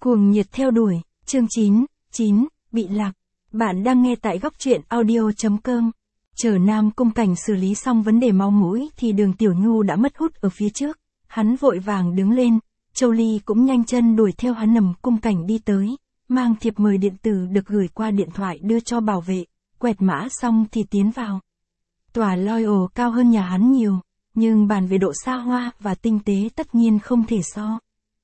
Cuồng nhiệt theo đuổi, chương 9, bị lạc. Bạn đang nghe tại góc truyện audio.com. Chờ Nam Cung Cảnh xử lý xong vấn đề máu mũi thì Đường Tiểu Nhu đã mất hút ở phía trước. Hắn vội vàng đứng lên, Châu Ly cũng nhanh chân đuổi theo hắn. Nằm Cung Cảnh đi tới, mang thiệp mời điện tử được gửi qua điện thoại đưa cho bảo vệ, quẹt mã xong thì tiến vào. Tòa Loyal cao hơn nhà hắn nhiều, nhưng bàn về độ xa hoa và tinh tế tất nhiên không thể so.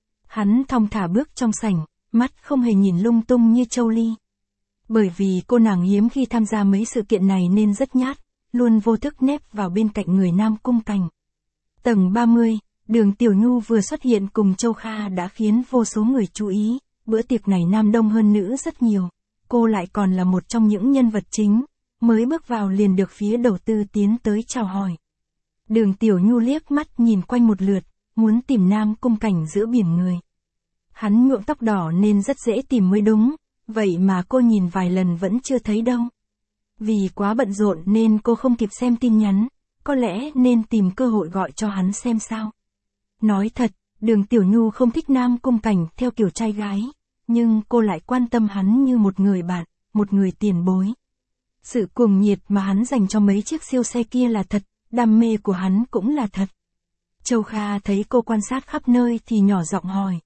Hắn thong thả bước trong sảnh, mắt không hề nhìn lung tung như Châu Ly. Bởi vì cô nàng hiếm khi tham gia mấy sự kiện này nên rất nhát, luôn vô thức nép vào bên cạnh người Nam Cung Cảnh. Tầng 30, Đường Tiểu Nhu vừa xuất hiện cùng Châu Kha đã khiến vô số người chú ý, bữa tiệc này nam đông hơn nữ rất nhiều, cô lại còn là một trong những nhân vật chính, mới bước vào liền được phía đầu tư tiến tới chào hỏi. Đường Tiểu Nhu liếc mắt nhìn quanh một lượt, muốn tìm Nam Cung Cảnh giữa biển người. Hắn nhuộm tóc đỏ nên rất dễ tìm mới đúng, vậy mà cô nhìn vài lần vẫn chưa thấy đâu. Vì quá bận rộn nên cô không kịp xem tin nhắn, có lẽ nên tìm cơ hội gọi cho hắn xem sao. Nói thật, Đường Tiểu Nhu không thích Nam Cung Cảnh theo kiểu trai gái, nhưng cô lại quan tâm hắn như một người bạn, một người tiền bối. Sự cuồng nhiệt mà hắn dành cho mấy chiếc siêu xe kia là thật, đam mê của hắn cũng là thật. Châu Kha thấy cô quan sát khắp nơi thì nhỏ giọng hỏi.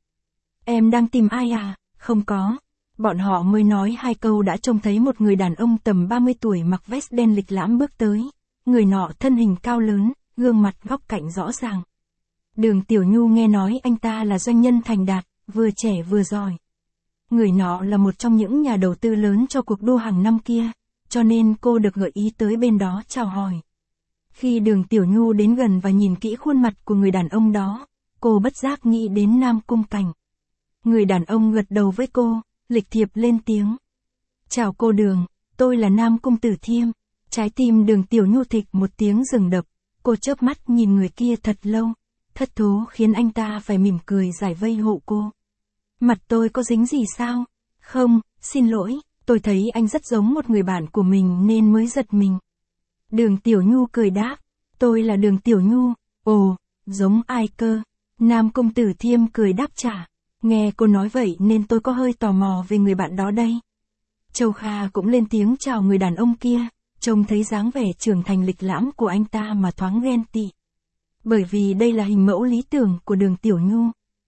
Em đang tìm ai à? Không có. Bọn họ mới nói hai câu đã trông thấy một người đàn ông tầm 30 tuổi mặc vest đen lịch lãm bước tới. Người nọ thân hình cao lớn, gương mặt góc cạnh rõ ràng. Đường Tiểu Nhu nghe nói anh ta là doanh nhân thành đạt, vừa trẻ vừa giỏi. Người nọ là một trong những nhà đầu tư lớn cho cuộc đua hàng năm kia, cho nên cô được gợi ý tới bên đó chào hỏi. Khi Đường Tiểu Nhu đến gần và nhìn kỹ khuôn mặt của người đàn ông đó, cô bất giác nghĩ đến Nam Cung Cảnh. Người đàn ông gật đầu với cô, lịch thiệp lên tiếng. Chào cô Đường, tôi là Nam Cung Tử Thiêm. Trái tim Đường Tiểu Nhu thịch một tiếng dừng đập, cô chớp mắt nhìn người kia thật lâu, thất thố khiến anh ta phải mỉm cười giải vây hộ cô. Mặt tôi có dính gì sao? Không, xin lỗi, tôi thấy anh rất giống một người bạn của mình nên mới giật mình. Đường Tiểu Nhu cười đáp, tôi là Đường Tiểu Nhu. Ồ, giống ai cơ? Nam Cung Tử Thiêm cười đáp trả. Nghe cô nói vậy nên tôi có hơi tò mò về người bạn đó đây. Châu Kha cũng lên tiếng chào người đàn ông kia, trông thấy dáng vẻ trưởng thành lịch lãm của anh ta mà thoáng ghen tị. Bởi vì đây là hình mẫu lý tưởng của Đường Tiểu Nhu.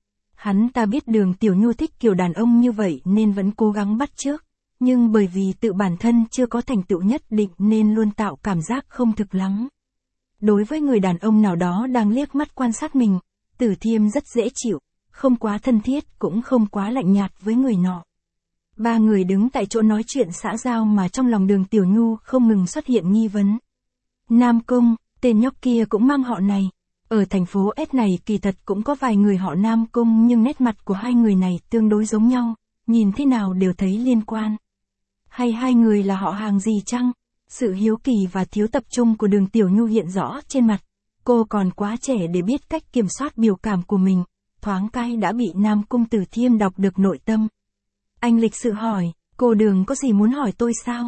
Hắn ta biết Đường Tiểu Nhu thích kiểu đàn ông như vậy nên vẫn cố gắng bắt chước, nhưng bởi vì tự bản thân chưa có thành tựu nhất định nên luôn tạo cảm giác không thực lắm. Đối với người đàn ông nào đó đang liếc mắt quan sát mình, Tử Thiêm rất dễ chịu, không quá thân thiết cũng không quá lạnh nhạt với người nọ. Ba người đứng tại chỗ nói chuyện xã giao mà trong lòng Đường Tiểu Nhu không ngừng xuất hiện nghi vấn. Nam Cung, tên nhóc kia cũng mang họ này. Ở thành phố S này kỳ thật cũng có vài người họ Nam Cung nhưng nét mặt của hai người này tương đối giống nhau, nhìn thế nào đều thấy liên quan. Hay hai người là họ hàng gì chăng? Sự hiếu kỳ và thiếu tập trung của Đường Tiểu Nhu hiện rõ trên mặt. Cô còn quá trẻ để biết cách kiểm soát biểu cảm của mình, thoáng cái đã bị Nam Cung Tử Thiêm đọc được nội tâm. Anh lịch sự hỏi, cô Đường có gì muốn hỏi tôi sao?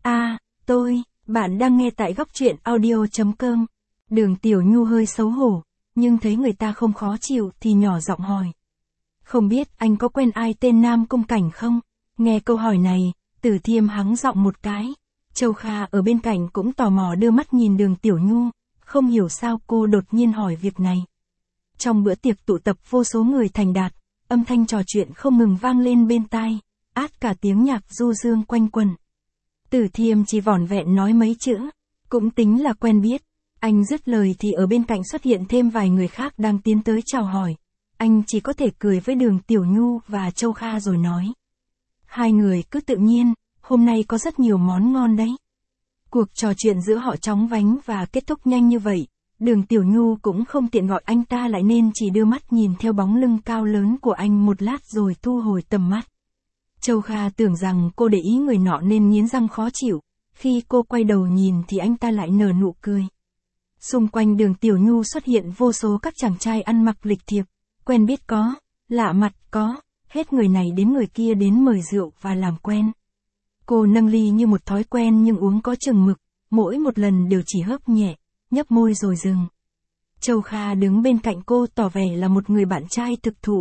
Bạn đang nghe tại góc truyện audio.com. Đường Tiểu Nhu hơi xấu hổ, nhưng thấy người ta không khó chịu thì nhỏ giọng hỏi. Không biết anh có quen ai tên Nam Cung Cảnh không? Nghe câu hỏi này, Tử Thiêm hắng giọng một cái. Châu Kha ở bên cạnh cũng tò mò đưa mắt nhìn Đường Tiểu Nhu, không hiểu sao cô đột nhiên hỏi việc này. Trong bữa tiệc tụ tập vô số người thành đạt, âm thanh trò chuyện không ngừng vang lên bên tai, át cả tiếng nhạc du dương quanh quẩn. Tử Thiêm chỉ vỏn vẹn nói mấy chữ, cũng tính là quen biết. Anh dứt lời thì ở bên cạnh xuất hiện thêm vài người khác đang tiến tới chào hỏi. Anh chỉ có thể cười với Đường Tiểu Nhu và Châu Kha rồi nói. Hai người cứ tự nhiên, hôm nay có rất nhiều món ngon đấy. Cuộc trò chuyện giữa họ chóng vánh và kết thúc nhanh như vậy. Đường Tiểu Nhu cũng không tiện gọi anh ta lại nên chỉ đưa mắt nhìn theo bóng lưng cao lớn của anh một lát rồi thu hồi tầm mắt. Châu Kha tưởng rằng cô để ý người nọ nên nghiến răng khó chịu, khi cô quay đầu nhìn thì anh ta lại nở nụ cười. Xung quanh Đường Tiểu Nhu xuất hiện vô số các chàng trai ăn mặc lịch thiệp, quen biết có, lạ mặt có, hết người này đến người kia đến mời rượu và làm quen. Cô nâng ly như một thói quen nhưng uống có chừng mực, mỗi một lần đều chỉ hớp nhẹ, nhấp môi rồi dừng. Châu Kha đứng bên cạnh cô tỏ vẻ là một người bạn trai thực thụ,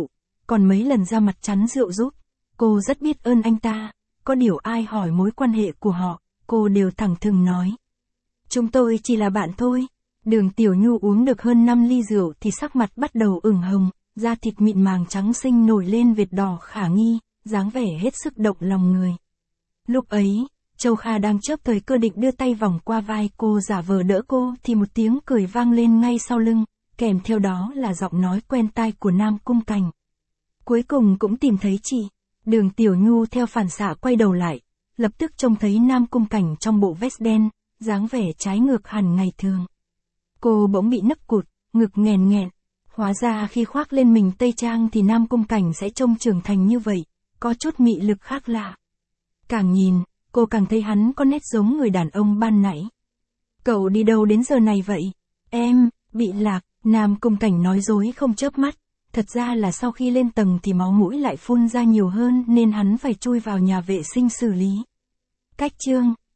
còn mấy lần ra mặt chắn rượu giúp. Cô rất biết ơn anh ta, có điều ai hỏi mối quan hệ của họ, cô đều thẳng thừng nói. Chúng tôi chỉ là bạn thôi. Đường Tiểu Nhu uống được hơn 5 ly rượu thì sắc mặt bắt đầu ửng hồng, da thịt mịn màng trắng xinh nổi lên vệt đỏ khả nghi, dáng vẻ hết sức động lòng người. Lúc ấy, Châu Kha đang chớp thời cơ định đưa tay vòng qua vai cô giả vờ đỡ cô thì một tiếng cười vang lên ngay sau lưng, kèm theo đó là giọng nói quen tai của Nam Cung Cảnh. Cuối cùng cũng tìm thấy chị. Đường Tiểu Nhu theo phản xạ quay đầu lại, lập tức trông thấy Nam Cung Cảnh trong bộ vest đen, dáng vẻ trái ngược hẳn ngày thường. Cô bỗng bị nấc cụt, ngực nghẹn nghẹn. Hóa ra khi khoác lên mình tây trang thì Nam Cung Cảnh sẽ trông trưởng thành như vậy, có chút mị lực khác lạ. Càng nhìn, cô càng thấy hắn có nét giống người đàn ông ban nãy. Cậu đi đâu đến giờ này vậy? Em, bị lạc, Nam Cung Cảnh nói dối không chớp mắt. Thật ra là sau khi lên tầng thì máu mũi lại phun ra nhiều hơn nên hắn phải chui vào nhà vệ sinh xử lý. Cách chương